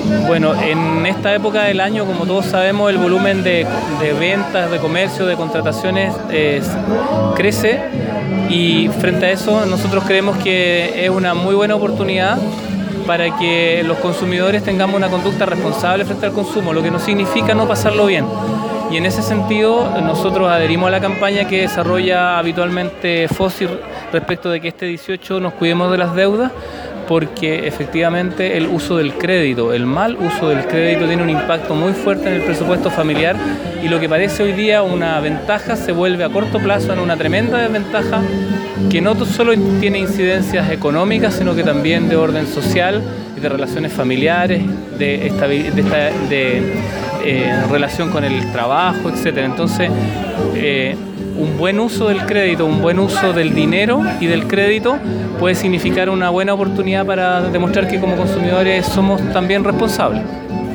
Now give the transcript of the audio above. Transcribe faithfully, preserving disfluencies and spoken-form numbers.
Bueno, en esta época del año, como todos sabemos, el volumen de, de ventas, de comercio, de contrataciones eh, crece, y frente a eso nosotros creemos que es una muy buena oportunidad para que los consumidores tengamos una conducta responsable frente al consumo, lo que no significa no pasarlo bien. Y en ese sentido nosotros adherimos a la campaña que desarrolla habitualmente Fósil respecto de que este dieciocho nos cuidemos de las deudas, porque efectivamente el uso del crédito, el mal uso del crédito tiene un impacto muy fuerte en el presupuesto familiar, y lo que parece hoy día una ventaja se vuelve a corto plazo en una tremenda desventaja que no solo tiene incidencias económicas, sino que también de orden social y de relaciones familiares, de, esta, de, esta, de eh, relación con el trabajo, etcétera. Entonces, eh, un buen uso del crédito, un buen uso del dinero y del crédito puede significar una buena oportunidad para demostrar que como consumidores somos también responsables.